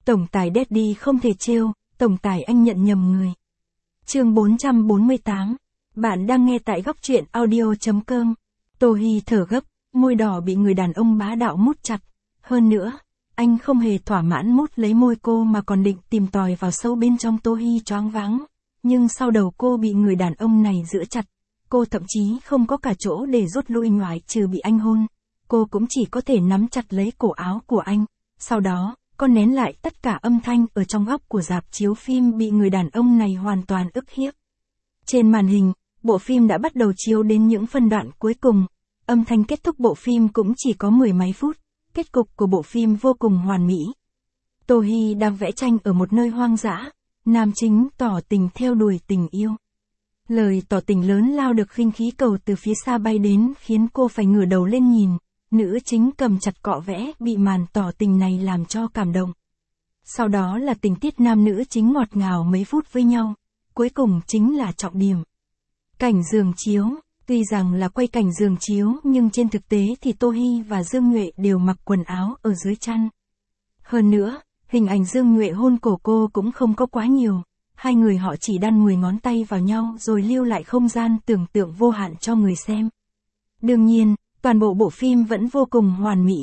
Tổng tài Daddy không thể trêu, tổng tài anh nhận nhầm người. Chương 448. Bạn đang nghe tại góc truyện audio.com. Tô Hi thở gấp, môi đỏ bị người đàn ông bá đạo mút chặt. Hơn nữa, anh không hề thỏa mãn mút lấy môi cô mà còn định tìm tòi vào sâu bên trong. Tô Hi choáng váng. Nhưng sau đầu cô bị người đàn ông này giữ chặt. Cô thậm chí không có cả chỗ để rút lui ngoại trừ bị anh hôn. Cô cũng chỉ có thể nắm chặt lấy cổ áo của anh. Sau đó, cô nén lại tất cả âm thanh ở trong góc của rạp chiếu phim bị người đàn ông này hoàn toàn ức hiếp. Trên màn hình, bộ phim đã bắt đầu chiếu đến những phân đoạn cuối cùng. Âm thanh kết thúc bộ phim cũng chỉ có 10 mấy phút. Kết cục của bộ phim vô cùng hoàn mỹ. Tô Hi đang vẽ tranh ở một nơi hoang dã. Nam chính tỏ tình theo đuổi tình yêu. Lời tỏ tình lớn lao được khinh khí cầu từ phía xa bay đến khiến cô phải ngửa đầu lên nhìn. Nữ chính cầm chặt cọ vẽ bị màn tỏ tình này làm cho cảm động. Sau đó là tình tiết nam nữ chính ngọt ngào mấy phút với nhau. Cuối cùng chính là trọng điểm. Cảnh giường chiếu. Tuy rằng là quay cảnh giường chiếu nhưng trên thực tế thì Tô Hi và Dương Nhuệ đều mặc quần áo ở dưới chăn. Hơn nữa, hình ảnh Dương Nhuệ hôn cổ cô cũng không có quá nhiều. Hai người họ chỉ đan 10 ngón tay vào nhau rồi lưu lại không gian tưởng tượng vô hạn cho người xem. Đương nhiên, toàn bộ bộ phim vẫn vô cùng hoàn mỹ.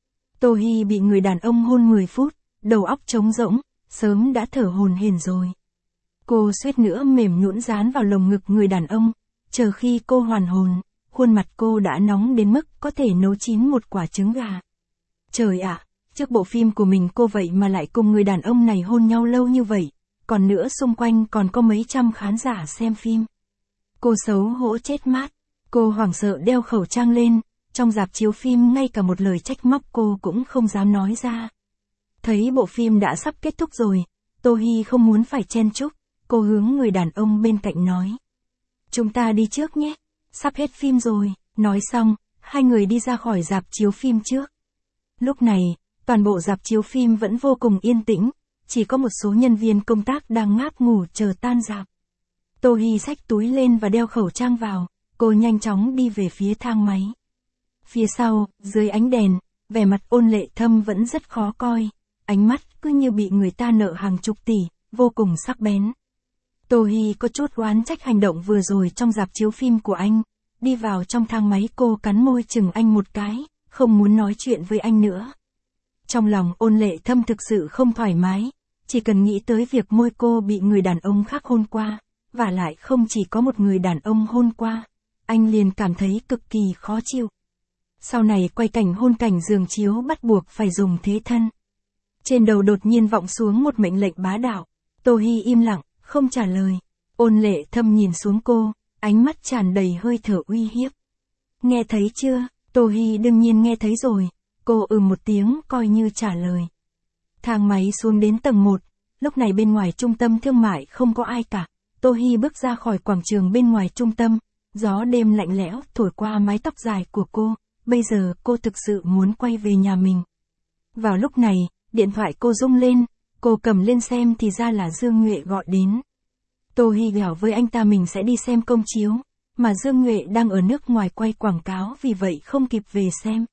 Tô Hi bị người đàn ông hôn 10 phút, đầu óc trống rỗng, sớm đã thở hổn hển rồi. Cô suýt nữa mềm nhũn dán vào lồng ngực người đàn ông, chờ khi cô hoàn hồn, khuôn mặt cô đã nóng đến mức có thể nấu chín một quả trứng gà. Trời ạ, trước bộ phim của mình cô vậy mà lại cùng người đàn ông này hôn nhau lâu như vậy, còn nữa xung quanh còn có mấy trăm khán giả xem phim. Cô xấu hổ chết mát, cô hoảng sợ đeo khẩu trang lên, trong rạp chiếu phim ngay cả một lời trách móc cô cũng không dám nói ra. Thấy bộ phim đã sắp kết thúc rồi, Tô Hi không muốn phải chen chúc, cô hướng người đàn ông bên cạnh nói. Chúng ta đi trước nhé, sắp hết phim rồi, nói xong, hai người đi ra khỏi rạp chiếu phim trước. Lúc này, toàn bộ rạp chiếu phim vẫn vô cùng yên tĩnh, chỉ có một số nhân viên công tác đang ngáp ngủ chờ tan rạp. Tô Hi xách túi lên và đeo khẩu trang vào, cô nhanh chóng đi về phía thang máy. Phía sau, dưới ánh đèn, vẻ mặt Ôn Lệ Thâm vẫn rất khó coi, ánh mắt cứ như bị người ta nợ hàng chục tỷ, vô cùng sắc bén. Tô Hi có chút oán trách hành động vừa rồi trong rạp chiếu phim của anh, đi vào trong thang máy cô cắn môi chừng anh một cái, không muốn nói chuyện với anh nữa. Trong lòng Ôn Lệ Thâm thực sự không thoải mái, chỉ cần nghĩ tới việc môi cô bị người đàn ông khác hôn qua, và lại không chỉ có một người đàn ông hôn qua, anh liền cảm thấy cực kỳ khó chịu. Sau này quay cảnh hôn cảnh giường chiếu bắt buộc phải dùng thế thân. Trên đầu đột nhiên vọng xuống một mệnh lệnh bá đạo, Tô Hi im lặng, không trả lời. Ôn Lệ Thâm nhìn xuống cô, ánh mắt tràn đầy hơi thở uy hiếp. Nghe thấy chưa? Tô Hi đương nhiên nghe thấy rồi, cô một tiếng coi như trả lời. Thang máy xuống đến tầng 1, lúc này bên ngoài trung tâm thương mại không có ai cả. Tô Hi bước ra khỏi quảng trường bên ngoài trung tâm, gió đêm lạnh lẽo thổi qua mái tóc dài của cô, bây giờ cô thực sự muốn quay về nhà mình. Vào lúc này, điện thoại cô rung lên, cô cầm lên xem thì ra là Dương Nhuệ gọi đến. Tô Hi bảo với anh ta mình sẽ đi xem công chiếu, mà Dương Nhuệ đang ở nước ngoài quay quảng cáo vì vậy không kịp về xem.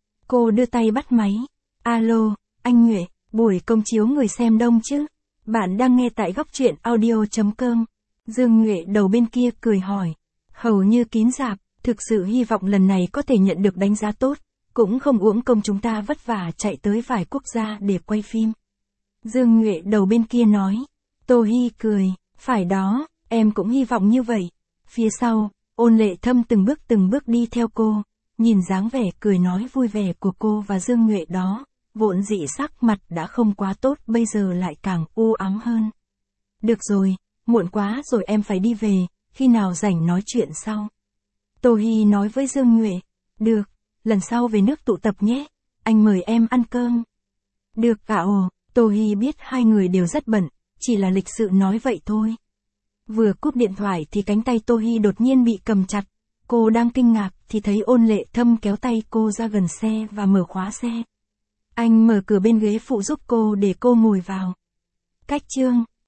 Cô đưa tay bắt máy. Alo, anh Nhuệ, buổi công chiếu người xem đông chứ? Bạn đang nghe tại góc truyện audio.com. Dương Nhuệ đầu bên kia cười hỏi. Hầu như kín rạp, thực sự hy vọng lần này có thể nhận được đánh giá tốt, cũng không uổng công chúng ta vất vả chạy tới vài quốc gia để quay phim. Dương Nhuệ đầu bên kia nói. Tô Hi cười, phải đó, em cũng hy vọng như vậy. Phía sau, Ôn Lệ Thâm từng bước đi theo cô, nhìn dáng vẻ cười nói vui vẻ của cô và Dương Nhuệ đó, vốn dĩ sắc mặt đã không quá tốt bây giờ lại càng u ám hơn. Được rồi, muộn quá rồi em phải đi về, khi nào rảnh nói chuyện sau. Tô Hi nói với Dương Nhuệ. Được, lần sau về nước tụ tập nhé, anh mời em ăn cơm. Được ạ. Tô Hi biết hai người đều rất bận, chỉ là lịch sự nói vậy thôi. Vừa cúp điện thoại thì cánh tay Tô Hi đột nhiên bị cầm chặt. Cô đang kinh ngạc thì thấy Ôn Lệ Thâm kéo tay cô ra gần xe và mở khóa xe. Anh mở cửa bên ghế phụ giúp cô để cô ngồi vào. Cách chương